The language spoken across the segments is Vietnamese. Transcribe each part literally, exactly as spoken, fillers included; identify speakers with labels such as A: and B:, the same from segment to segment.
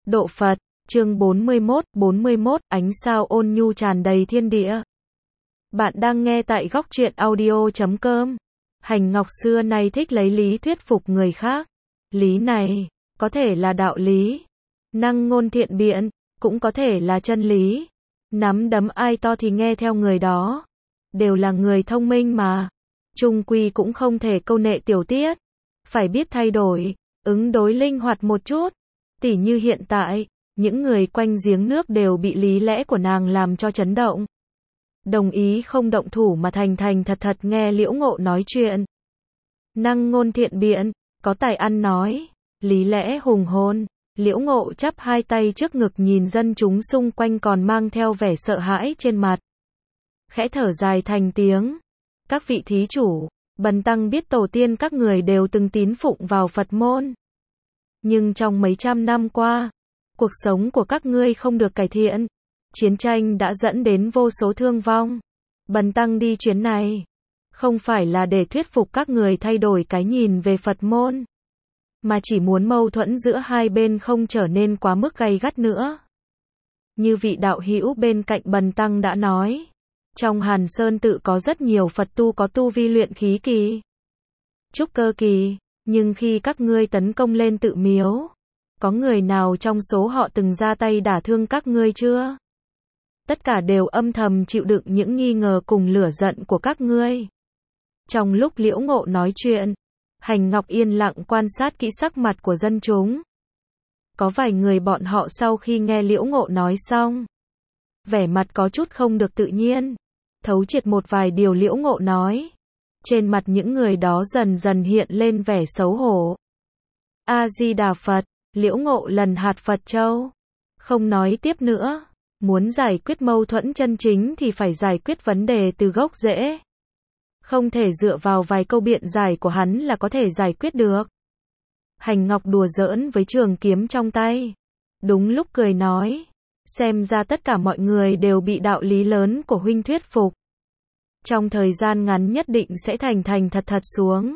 A: Độ Phật, chương bốn mươi mốt, bốn mươi mốt, ánh sao ôn nhu tràn đầy thiên địa. Bạn đang nghe tại góc truyện audio chấm com. Hành Ngọc xưa nay thích lấy lý thuyết phục người khác. Lý này, có thể là đạo lý, năng ngôn thiện biện, cũng có thể là chân lý. Nắm đấm ai to thì nghe theo người đó. Đều là người thông minh mà. Chung quy cũng không thể câu nệ tiểu tiết. Phải biết thay đổi, ứng đối linh hoạt một chút. Tỉ như hiện tại, những người quanh giếng nước đều bị lý lẽ của nàng làm cho chấn động. Đồng ý không động thủ mà thành thành thật thật nghe Liễu Ngộ nói chuyện. Năng ngôn thiện biện, có tài ăn nói, lý lẽ hùng hồn. Liễu Ngộ chắp hai tay trước ngực nhìn dân chúng xung quanh còn mang theo vẻ sợ hãi trên mặt. Khẽ thở dài thành tiếng. Các vị thí chủ, bần tăng biết tổ tiên các người đều từng tín phụng vào Phật môn. Nhưng trong mấy trăm năm qua, cuộc sống của các ngươi không được cải thiện. Chiến tranh đã dẫn đến vô số thương vong. Bần tăng đi chuyến này, không phải là để thuyết phục các người thay đổi cái nhìn về Phật môn, mà chỉ muốn mâu thuẫn giữa hai bên không trở nên quá mức gay gắt nữa. Như vị đạo hữu bên cạnh bần tăng đã nói, trong Hàn Sơn tự có rất nhiều Phật tu có tu vi luyện khí kỳ, trúc cơ kỳ, nhưng khi các ngươi tấn công lên tự miếu, có người nào trong số họ từng ra tay đả thương các ngươi chưa? Tất cả đều âm thầm chịu đựng những nghi ngờ cùng lửa giận của các ngươi. Trong lúc Liễu Ngộ nói chuyện, Hành Ngọc yên lặng quan sát kỹ sắc mặt của dân chúng. Có vài người bọn họ sau khi nghe Liễu Ngộ nói xong, vẻ mặt có chút không được tự nhiên, thấu triệt một vài điều Liễu Ngộ nói. Trên mặt những người đó dần dần hiện lên vẻ xấu hổ. A-di-đà Phật, Liễu Ngộ lần hạt Phật châu. Không nói tiếp nữa. Muốn giải quyết mâu thuẫn chân chính thì phải giải quyết vấn đề từ gốc rễ. Không thể dựa vào vài câu biện giải của hắn là có thể giải quyết được. Hành Ngọc đùa giỡn với trường kiếm trong tay. Đúng lúc cười nói. Xem ra tất cả mọi người đều bị đạo lý lớn của huynh thuyết phục. Trong thời gian ngắn nhất định sẽ thành thành thật thật xuống.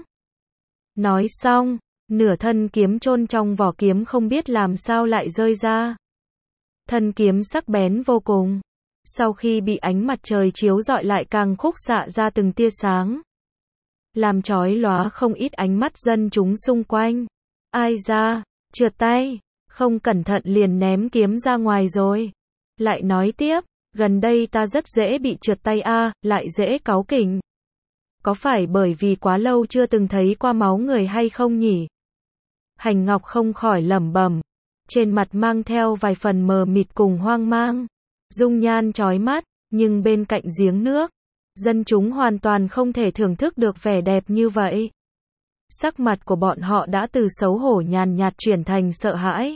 A: Nói xong, nửa thân kiếm chôn trong vỏ kiếm không biết làm sao lại rơi ra. Thân kiếm sắc bén vô cùng. Sau khi bị ánh mặt trời chiếu rọi lại càng khúc xạ ra từng tia sáng. Làm chói lóa không ít ánh mắt dân chúng xung quanh. Ai ra, trượt tay, không cẩn thận liền ném kiếm ra ngoài rồi. Lại nói tiếp, gần đây ta rất dễ bị trượt tay a, à, lại dễ cáu kỉnh. Có phải bởi vì quá lâu chưa từng thấy qua máu người hay không nhỉ? Hành Ngọc không khỏi lẩm bẩm. Trên mặt mang theo vài phần mờ mịt cùng hoang mang. Dung nhan chói mắt, nhưng bên cạnh giếng nước, dân chúng hoàn toàn không thể thưởng thức được vẻ đẹp như vậy. Sắc mặt của bọn họ đã từ xấu hổ nhàn nhạt chuyển thành sợ hãi.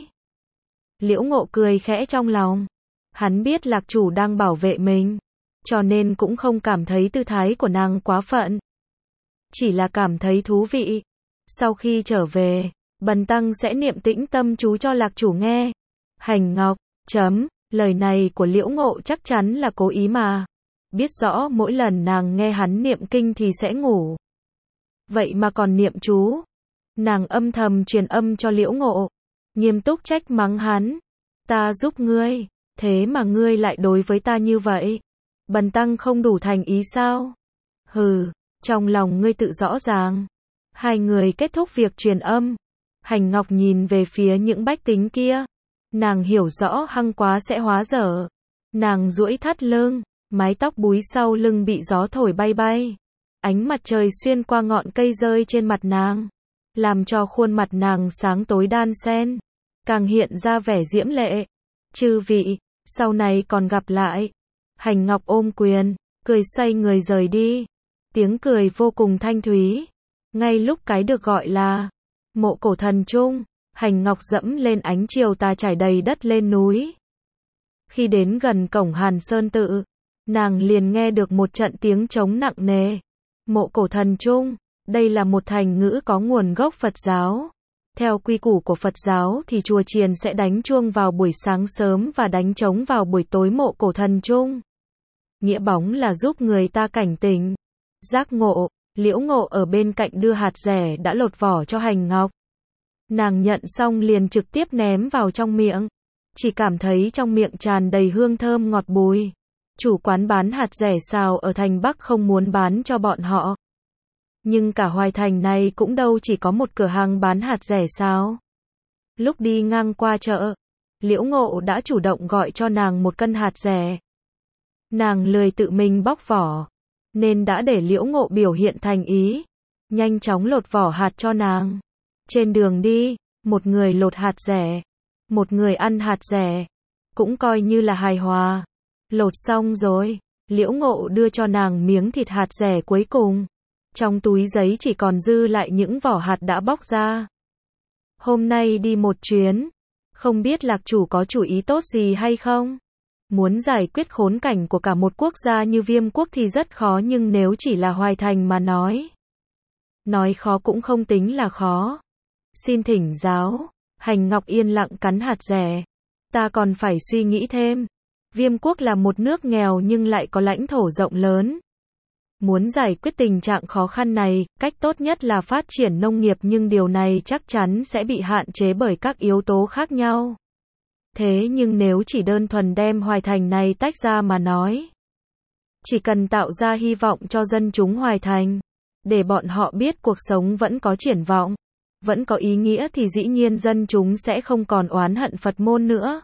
A: Liễu Ngộ cười khẽ trong lòng. Hắn biết lạc chủ đang bảo vệ mình, cho nên cũng không cảm thấy tư thái của nàng quá phận. Chỉ là cảm thấy thú vị. Sau khi trở về, bần tăng sẽ niệm tĩnh tâm chú cho lạc chủ nghe. Hành Ngọc, chấm, lời này của Liễu Ngộ chắc chắn là cố ý mà. Biết rõ mỗi lần nàng nghe hắn niệm kinh thì sẽ ngủ. Vậy mà còn niệm chú. Nàng âm thầm truyền âm cho Liễu Ngộ. Nghiêm túc trách mắng hắn. Ta giúp ngươi, thế mà ngươi lại đối với ta như vậy. Bần tăng không đủ thành ý sao? Hừ, trong lòng ngươi tự rõ ràng. Hai người kết thúc việc truyền âm. Hành Ngọc nhìn về phía những bách tính kia. Nàng hiểu rõ hăng quá sẽ hóa dở. Nàng duỗi thắt lưng, mái tóc búi sau lưng bị gió thổi bay bay. Ánh mặt trời xuyên qua ngọn cây rơi trên mặt nàng, làm cho khuôn mặt nàng sáng tối đan xen, càng hiện ra vẻ diễm lệ. Chư vị, sau này còn gặp lại. Hành Ngọc ôm quyền, cười xoay người rời đi. Tiếng cười vô cùng thanh thúy. Ngay lúc cái được gọi là Mộ Cổ Thần Trung, Hành Ngọc dẫm lên ánh chiều tà trải đầy đất lên núi. Khi đến gần cổng Hàn Sơn tự, nàng liền nghe được một trận tiếng trống nặng nề. Mộ Cổ Thần Trung, đây là một thành ngữ có nguồn gốc Phật giáo. Theo quy củ của Phật giáo thì chùa chiền sẽ đánh chuông vào buổi sáng sớm và đánh trống vào buổi tối Mộ Cổ Thần Trung. Nghĩa bóng là giúp người ta cảnh tỉnh, giác ngộ. Liễu Ngộ ở bên cạnh đưa hạt dẻ đã lột vỏ cho Hành Ngọc. Nàng nhận xong liền trực tiếp ném vào trong miệng. chỉ cảm thấy trong miệng tràn đầy hương thơm ngọt bùi. Chủ quán bán hạt rẻ xào ở thành Bắc không muốn bán cho bọn họ. Nhưng cả Hoài Thành này cũng đâu chỉ có một cửa hàng bán hạt rẻ xào. Lúc đi ngang qua chợ, Liễu Ngộ đã chủ động gọi cho nàng một cân hạt rẻ. Nàng lười tự mình bóc vỏ, nên đã để Liễu Ngộ biểu hiện thành ý, nhanh chóng lột vỏ hạt cho nàng. Trên đường đi, một người lột hạt rẻ, một người ăn hạt rẻ, cũng coi như là hài hòa. Lột xong rồi, Liễu Ngộ đưa cho nàng miếng thịt hạt rẻ cuối cùng. Trong túi giấy chỉ còn dư lại những vỏ hạt đã bóc ra. Hôm nay đi một chuyến, không biết lạc chủ có chủ ý tốt gì hay không? Muốn giải quyết khốn cảnh của cả một quốc gia như Viêm quốc thì rất khó, nhưng nếu chỉ là Hoài Thành mà nói. Nói khó cũng không tính là khó. Xin thỉnh giáo. Hành Ngọc yên lặng cắn hạt rẻ. Ta còn phải suy nghĩ thêm. Viêm quốc là một nước nghèo nhưng lại có lãnh thổ rộng lớn. Muốn giải quyết tình trạng khó khăn này, cách tốt nhất là phát triển nông nghiệp, nhưng điều này chắc chắn sẽ bị hạn chế bởi các yếu tố khác nhau. Thế nhưng nếu chỉ đơn thuần đem Hoài Thành này tách ra mà nói, chỉ cần tạo ra hy vọng cho dân chúng Hoài Thành, để bọn họ biết cuộc sống vẫn có triển vọng, vẫn có ý nghĩa, thì dĩ nhiên dân chúng sẽ không còn oán hận Phật môn nữa.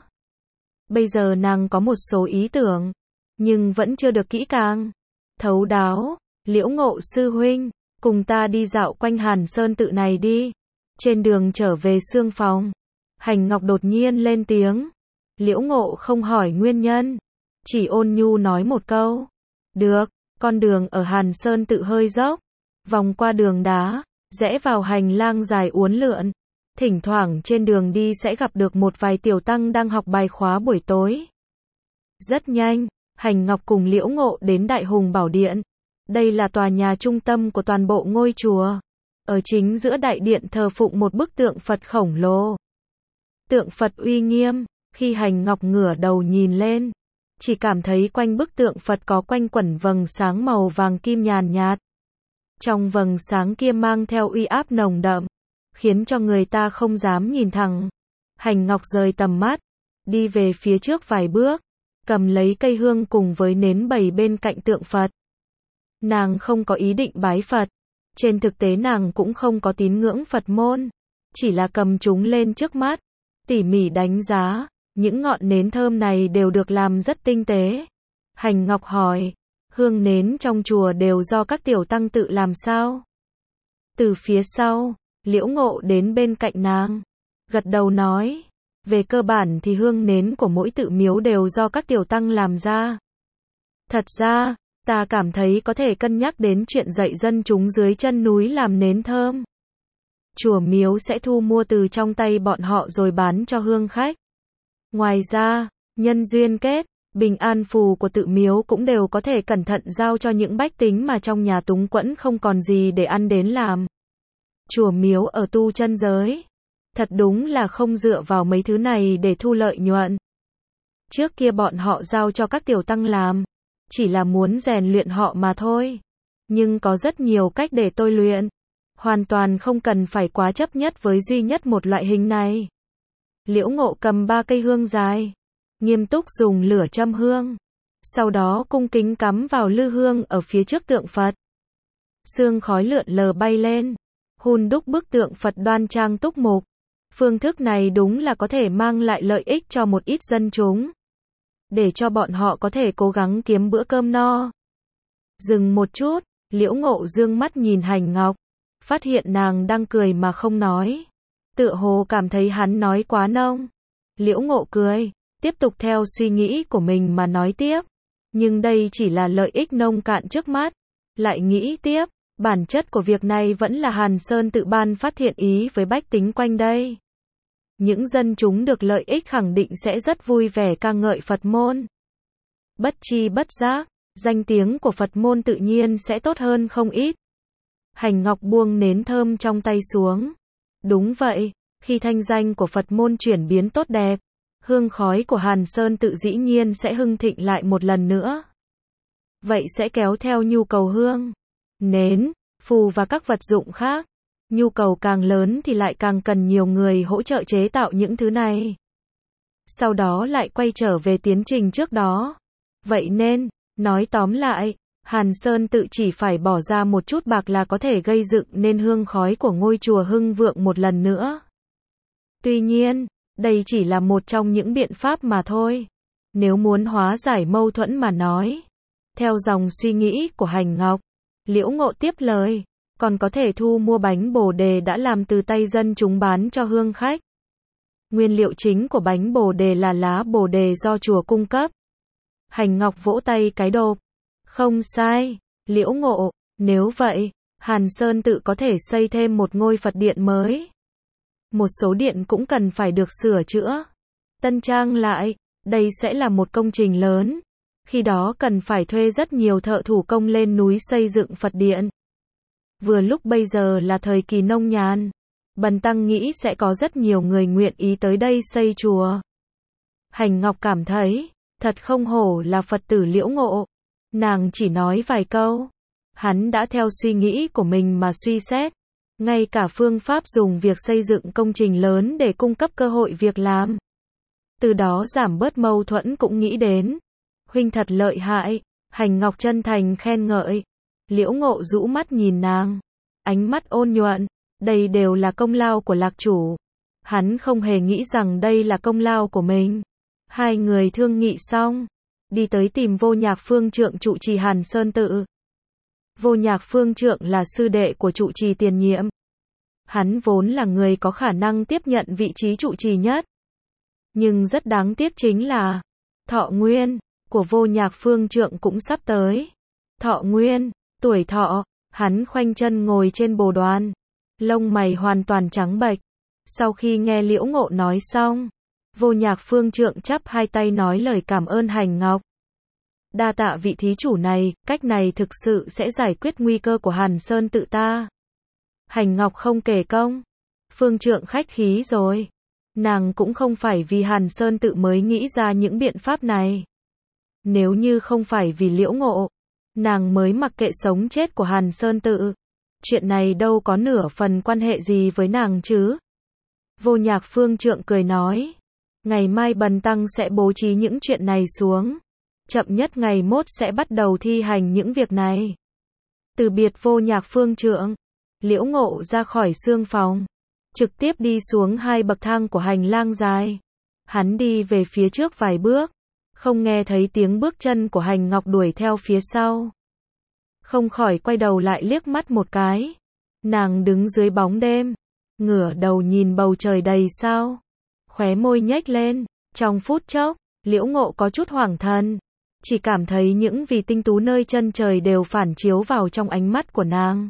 A: Bây giờ nàng có một số ý tưởng, nhưng vẫn chưa được kỹ càng, thấu đáo. Liễu Ngộ sư huynh, cùng ta đi dạo quanh Hàn Sơn tự này đi. Trên đường trở về xương phòng, Hành Ngọc đột nhiên lên tiếng. Liễu Ngộ không hỏi nguyên nhân, chỉ ôn nhu nói một câu. Được. Con đường ở Hàn Sơn tự hơi dốc, vòng qua đường đá, rẽ vào hành lang dài uốn lượn. Thỉnh thoảng trên đường đi sẽ gặp được một vài tiểu tăng đang học bài khóa buổi tối. Rất nhanh, Hành Ngọc cùng Liễu Ngộ đến Đại Hùng Bảo Điện. Đây là tòa nhà trung tâm của toàn bộ ngôi chùa. Ở chính giữa đại điện thờ phụng một bức tượng Phật khổng lồ. Tượng Phật uy nghiêm, khi Hành Ngọc ngửa đầu nhìn lên, chỉ cảm thấy quanh bức tượng Phật có quanh quẩn vầng sáng màu vàng kim nhàn nhạt. Trong vầng sáng kia mang theo uy áp nồng đậm, khiến cho người ta không dám nhìn thẳng. Hành Ngọc rời tầm mắt, đi về phía trước vài bước, cầm lấy cây hương cùng với nến bày bên cạnh tượng Phật. Nàng không có ý định bái Phật, trên thực tế nàng cũng không có tín ngưỡng Phật môn, chỉ là cầm chúng lên trước mắt, tỉ mỉ đánh giá, những ngọn nến thơm này đều được làm rất tinh tế. Hành Ngọc hỏi, hương nến trong chùa đều do các tiểu tăng tự làm sao? Từ phía sau, Liễu Ngộ đến bên cạnh nàng, gật đầu nói, về cơ bản thì hương nến của mỗi tự miếu đều do các tiểu tăng làm ra. Thật ra, ta cảm thấy có thể cân nhắc đến chuyện dạy dân chúng dưới chân núi làm nến thơm. Chùa miếu sẽ thu mua từ trong tay bọn họ rồi bán cho hương khách. Ngoài ra, nhân duyên kết, bình an phù của tự miếu cũng đều có thể cẩn thận giao cho những bách tính mà trong nhà túng quẫn không còn gì để ăn đến làm. Chùa miếu ở tu chân giới, thật đúng là không dựa vào mấy thứ này để thu lợi nhuận. Trước kia bọn họ giao cho các tiểu tăng làm, chỉ là muốn rèn luyện họ mà thôi. Nhưng có rất nhiều cách để tôi luyện, hoàn toàn không cần phải quá chấp nhất với duy nhất một loại hình này. Liễu Ngộ cầm ba cây hương dài, nghiêm túc dùng lửa châm hương, sau đó cung kính cắm vào lư hương ở phía trước tượng Phật. Sương khói lượn lờ bay lên, hun đúc bức tượng Phật đoan trang túc mục. Phương thức này đúng là có thể mang lại lợi ích cho một ít dân chúng, để cho bọn họ có thể cố gắng kiếm bữa cơm no. Dừng một chút, Liễu Ngộ dương mắt nhìn Hành Ngọc, phát hiện nàng đang cười mà không nói. Tựa hồ cảm thấy hắn nói quá nông. Liễu Ngộ cười, tiếp tục theo suy nghĩ của mình mà nói tiếp. Nhưng đây chỉ là lợi ích nông cạn trước mắt. Lại nghĩ tiếp, bản chất của việc này vẫn là Hàn Sơn tự ban phát thiện ý với bách tính quanh đây. Những dân chúng được lợi ích khẳng định sẽ rất vui vẻ ca ngợi Phật môn. Bất chi bất giác, danh tiếng của Phật môn tự nhiên sẽ tốt hơn không ít. Hành Ngọc buông nến thơm trong tay xuống. Đúng vậy, khi thanh danh của Phật môn chuyển biến tốt đẹp, hương khói của Hàn Sơn tự dĩ nhiên sẽ hưng thịnh lại một lần nữa. Vậy sẽ kéo theo nhu cầu hương, nến, phù và các vật dụng khác. Nhu cầu càng lớn thì lại càng cần nhiều người hỗ trợ chế tạo những thứ này. sau đó lại quay trở về tiến trình trước đó. Vậy nên, nói tóm lại, Hàn Sơn tự chỉ phải bỏ ra một chút bạc là có thể gây dựng nên hương khói của ngôi chùa Hưng Vượng một lần nữa. Tuy nhiên, đây chỉ là một trong những biện pháp mà thôi. Nếu muốn hóa giải mâu thuẫn mà nói, theo dòng suy nghĩ của Hành Ngọc, Liễu Ngộ tiếp lời, còn có thể thu mua bánh bồ đề đã làm từ tay dân chúng bán cho hương khách. Nguyên liệu chính của bánh bồ đề là lá bồ đề do chùa cung cấp. Hành Ngọc vỗ tay cái đột. Không sai, Liễu Ngộ, nếu vậy, Hàn Sơn tự có thể xây thêm một ngôi Phật điện mới. Một số điện cũng cần phải được sửa chữa, tân trang lại, đây sẽ là một công trình lớn. Khi đó cần phải thuê rất nhiều thợ thủ công lên núi xây dựng Phật điện. Vừa lúc bây giờ là thời kỳ nông nhàn, Bần Tăng nghĩ sẽ có rất nhiều người nguyện ý tới đây xây chùa. Hành Ngọc cảm thấy, thật không hổ là Phật tử Liễu Ngộ. Nàng chỉ nói vài câu, hắn đã theo suy nghĩ của mình mà suy xét. Ngay cả phương pháp dùng việc xây dựng công trình lớn để cung cấp cơ hội việc làm. Từ đó giảm bớt mâu thuẫn cũng nghĩ đến. Huynh thật lợi hại, Hành Ngọc chân thành khen ngợi. Liễu Ngộ rũ mắt nhìn nàng, ánh mắt ôn nhuận, đây đều là công lao của Lạc chủ. Hắn không hề nghĩ rằng đây là công lao của mình. Hai người thương nghị xong, đi tới tìm Vô Nhạc Phương Trượng trụ trì Hàn Sơn tự. Vô Nhạc Phương Trượng là sư đệ của trụ trì tiền nhiệm. Hắn vốn là người có khả năng tiếp nhận vị trí trụ trì nhất. Nhưng rất đáng tiếc chính là, thọ nguyên của Vô Nhạc Phương Trượng cũng sắp tới. Thọ nguyên, tuổi thọ, hắn khoanh chân ngồi trên bồ đoàn, lông mày hoàn toàn trắng bệch. Sau khi nghe Liễu Ngộ nói xong, Vô Nhạc Phương Trượng chắp hai tay nói lời cảm ơn Hành Ngọc. Đa tạ vị thí chủ này, cách này thực sự sẽ giải quyết nguy cơ của Hàn Sơn tự ta. Hành Ngọc không kể công. Phương Trượng khách khí rồi. Nàng cũng không phải vì Hàn Sơn tự mới nghĩ ra những biện pháp này. Nếu như không phải vì Liễu Ngộ, nàng mới mặc kệ sống chết của Hàn Sơn tự. Chuyện này đâu có nửa phần quan hệ gì với nàng chứ. Vô Nhạc Phương Trượng cười nói, ngày mai Bần Tăng sẽ bố trí những chuyện này xuống. Chậm nhất ngày mốt sẽ bắt đầu thi hành những việc này. Từ biệt Vô Nhạc Phương Trượng, Liễu Ngộ ra khỏi xương phòng, trực tiếp đi xuống hai bậc thang của hành lang dài. Hắn đi về phía trước vài bước, không nghe thấy tiếng bước chân của Hành Ngọc đuổi theo phía sau. Không khỏi quay đầu lại liếc mắt một cái. Nàng đứng dưới bóng đêm, ngửa đầu nhìn bầu trời đầy sao, khóe môi nhếch lên. Trong phút chốc, Liễu Ngộ có chút hoảng thần, chỉ cảm thấy những vì tinh tú nơi chân trời đều phản chiếu vào trong ánh mắt của nàng.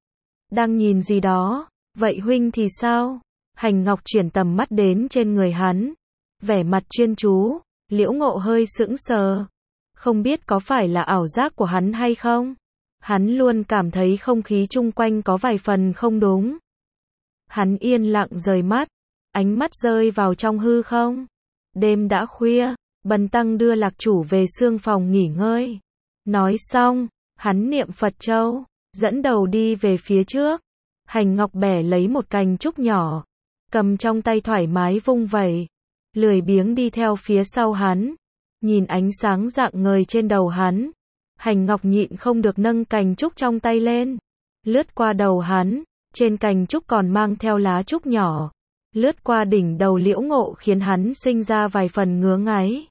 A: Đang nhìn gì đó, vậy huynh thì sao? Hành Ngọc chuyển tầm mắt đến trên người hắn, vẻ mặt chuyên chú. Liễu Ngộ hơi sững sờ, không biết có phải là ảo giác của hắn hay không. Hắn luôn cảm thấy không khí chung quanh có vài phần không đúng. Hắn yên lặng rời mắt, ánh mắt rơi vào trong hư không. Đêm đã khuya, Bần Tăng đưa Lạc chủ về xương phòng nghỉ ngơi. Nói xong, hắn niệm Phật châu, dẫn đầu đi về phía trước. Hành Ngọc bẻ lấy một cành trúc nhỏ, cầm trong tay thoải mái vung vẩy, lười biếng đi theo phía sau hắn. Nhìn ánh sáng rạng ngời trên đầu hắn, Hành Ngọc nhịn không được nâng cành trúc trong tay lên, lướt qua đầu hắn, trên cành trúc còn mang theo lá trúc nhỏ, lướt qua đỉnh đầu Liễu Ngộ khiến hắn sinh ra vài phần ngứa ngáy.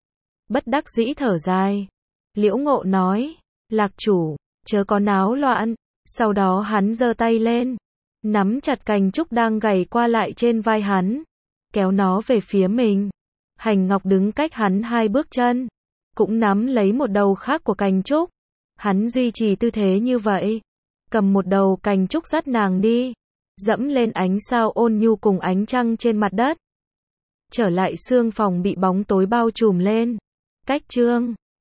A: Bất đắc dĩ thở dài, Liễu Ngộ nói, Lạc chủ, chớ có náo loạn. Sau đó hắn giơ tay lên, nắm chặt cành trúc đang gảy qua lại trên vai hắn, kéo nó về phía mình. Hành Ngọc đứng cách hắn hai bước chân, cũng nắm lấy một đầu khác của cành trúc. Hắn duy trì tư thế như vậy, cầm một đầu cành trúc dắt nàng đi, dẫm lên ánh sao ôn nhu cùng ánh trăng trên mặt đất. Trở lại xương phòng bị bóng tối bao trùm lên. Cách chương